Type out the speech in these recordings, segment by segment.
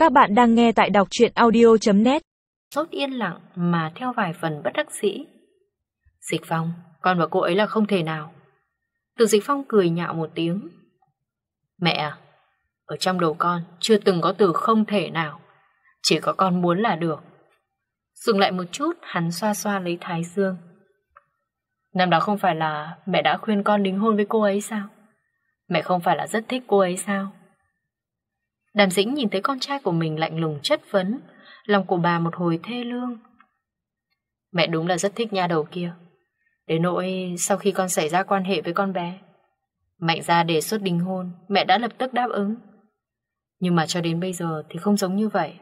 Các bạn đang nghe tại đọc truyện audio.net. Sốt yên lặng mà theo vài phần bất đắc dĩ. Dịch Phong, con và cô ấy là không thể nào. Từ Dịch Phong cười nhạo một tiếng. Mẹ à, ở trong đầu con chưa từng có từ không thể nào, chỉ có con muốn là được. Dừng lại một chút, hắn xoa xoa lấy thái dương. Năm đó không phải là mẹ đã khuyên con đính hôn với cô ấy sao? Mẹ không phải là rất thích cô ấy sao? Đàm Dĩnh nhìn thấy con trai của mình lạnh lùng chất vấn, lòng của bà một hồi thê lương. Mẹ đúng là rất thích nha đầu kia. Đến nỗi sau khi con xảy ra quan hệ với con bé, Mạnh gia đề xuất đính hôn, mẹ đã lập tức đáp ứng. Nhưng mà cho đến bây giờ thì không giống như vậy.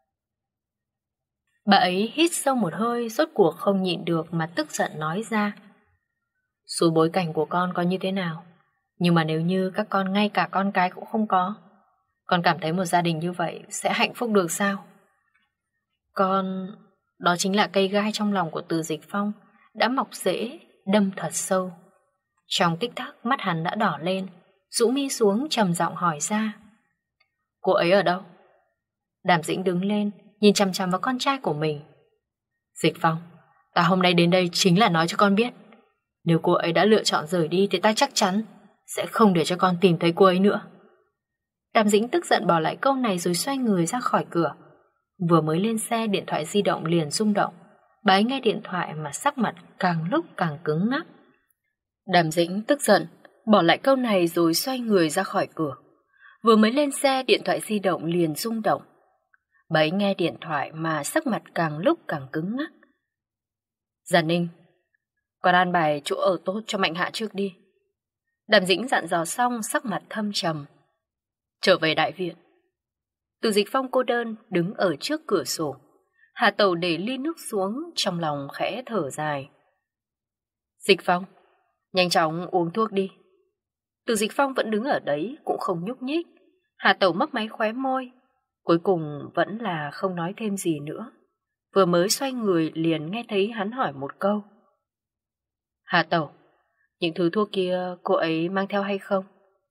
Bà ấy hít sâu một hơi, rốt cuộc không nhịn được mà tức giận nói ra. Dù bối cảnh của con có như thế nào, nhưng mà nếu như các con ngay cả con cái cũng không có, con cảm thấy một gia đình như vậy sẽ hạnh phúc được sao? Con... Đó chính là cây gai trong lòng của Từ Dịch Phong đã mọc rễ, đâm thật sâu. Trong tích tắc mắt hắn đã đỏ lên, rũ mi xuống trầm giọng hỏi ra. Cô ấy ở đâu? Đàm Dĩnh đứng lên, nhìn chằm chằm vào con trai của mình. Dịch Phong, ta hôm nay đến đây chính là nói cho con biết, nếu cô ấy đã lựa chọn rời đi thì ta chắc chắn sẽ không để cho con tìm thấy cô ấy nữa. Đàm Dĩnh tức giận bỏ lại câu này rồi xoay người ra khỏi cửa. Vừa mới lên xe, điện thoại di động liền rung động. Bà ấy nghe điện thoại mà sắc mặt càng lúc càng cứng ngắc. Đàm Dĩnh tức giận bỏ lại câu này rồi xoay người ra khỏi cửa. Vừa mới lên xe, điện thoại di động liền rung động. Bà ấy nghe điện thoại mà sắc mặt càng lúc càng cứng ngắc. Giản Ninh, còn an bài chỗ ở tốt cho Mạnh Hạ trước đi. Đàm Dĩnh dặn dò xong, sắc mặt thâm trầm. Trở về đại viện. Từ Dịch Phong cô đơn đứng ở trước cửa sổ. Hà Tẩu để ly nước xuống, trong lòng khẽ thở dài. Dịch Phong, nhanh chóng uống thuốc đi. Từ Dịch Phong vẫn đứng ở đấy, cũng không nhúc nhích. Hà Tẩu mấp máy khóe môi, cuối cùng vẫn là không nói thêm gì nữa. Vừa mới xoay người liền nghe thấy hắn hỏi một câu. Hà Tẩu, những thứ thuốc kia cô ấy mang theo hay không?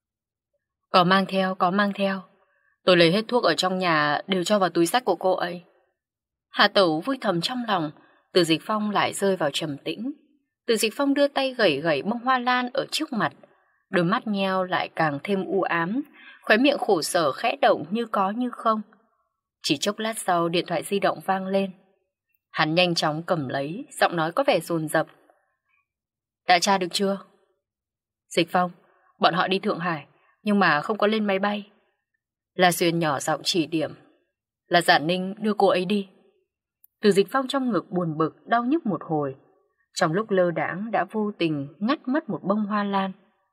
Có mang theo, có mang theo. Tôi lấy hết thuốc ở trong nhà đều cho vào túi xách của cô ấy. Hà Tẩu vui thầm trong lòng. Từ Dịch Phong lại rơi vào trầm tĩnh. Từ Dịch Phong đưa tay gẩy gẩy bông hoa lan ở trước mặt. Đôi mắt nheo lại càng thêm u ám, khóe miệng khổ sở khẽ động như có như không. Chỉ chốc lát sau, điện thoại di động vang lên. Hắn nhanh chóng cầm lấy, giọng nói có vẻ dồn dập. Đã tra được chưa? Dịch Phong, bọn họ đi Thượng Hải, nhưng mà không có lên máy bay. La Xuyên nhỏ giọng chỉ điểm. Là Giản Ninh đưa cô ấy đi. Từ Dịch Phong trong ngực buồn bực, đau nhức một hồi. Trong lúc lơ đãng đã vô tình ngắt mất một bông hoa lan.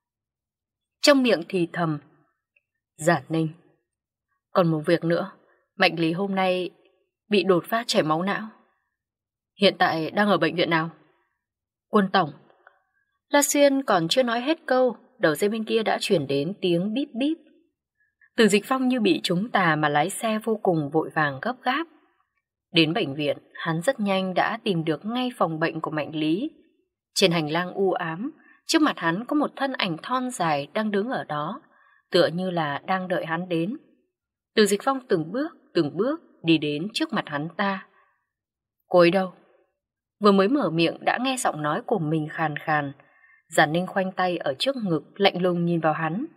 Trong miệng thì thầm. Giản Ninh. Còn một việc nữa, Mạnh Lý hôm nay bị đột phát chảy máu não. Hiện tại đang ở bệnh viện nào? Quân Tổng. La Xuyên còn chưa nói hết câu, đầu dây bên kia đã chuyển đến tiếng bíp bíp. Từ Dịch Phong như bị trúng tà mà lái xe vô cùng vội vàng gấp gáp. Đến bệnh viện, hắn rất nhanh đã tìm được ngay phòng bệnh của Mạnh Lý. Trên hành lang u ám, trước mặt hắn có một thân ảnh thon dài đang đứng ở đó, tựa như là đang đợi hắn đến. Từ Dịch Phong từng bước đi đến trước mặt hắn ta. Cô ấy đâu? Vừa mới mở miệng đã nghe giọng nói của mình khàn khàn. Giản Ninh khoanh tay ở trước ngực, lạnh lùng nhìn vào hắn.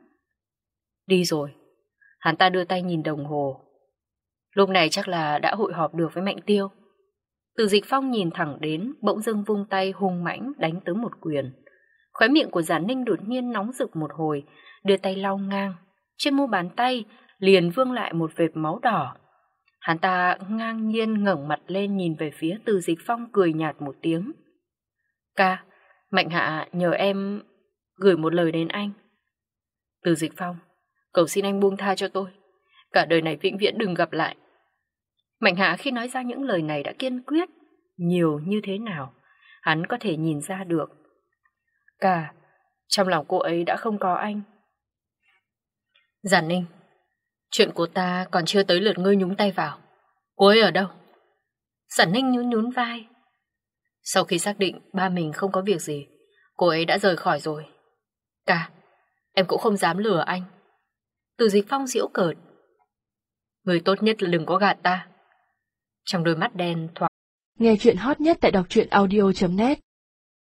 Đi rồi. Hắn ta đưa tay nhìn đồng hồ. Lúc này chắc là đã hội họp được với Mạnh Tiêu. Từ Dịch Phong nhìn thẳng đến, bỗng dưng vung tay hung mãnh đánh tới một quyền. Khóe miệng của Giản Ninh đột nhiên nóng rực một hồi, đưa tay lau ngang. Trên mu bàn tay liền vương lại một vệt máu đỏ. Hắn ta ngang nhiên ngẩng mặt lên nhìn về phía Từ Dịch Phong, cười nhạt một tiếng. Ca, Mạnh Hạ nhờ em gửi một lời đến anh. Từ Dịch Phong, cầu xin anh buông tha cho tôi. Cả đời này vĩnh viễn đừng gặp lại. Mạnh Hạ khi nói ra những lời này đã kiên quyết. Nhiều như thế nào, hắn có thể nhìn ra được. Cả, trong lòng cô ấy đã không có anh. Giản Ninh, chuyện của ta còn chưa tới lượt ngươi nhúng tay vào. Cô ấy ở đâu? Giản Ninh nhún nhún vai. Sau khi xác định ba mình không có việc gì, cô ấy đã rời khỏi rồi. Cả, em cũng không dám lừa anh. Từ Dịch Phong giễu cợt. Người tốt nhất là đừng có gạt ta. Trong đôi mắt đen thoáng. Nghe chuyện hot nhất tại đọc truyện audio.net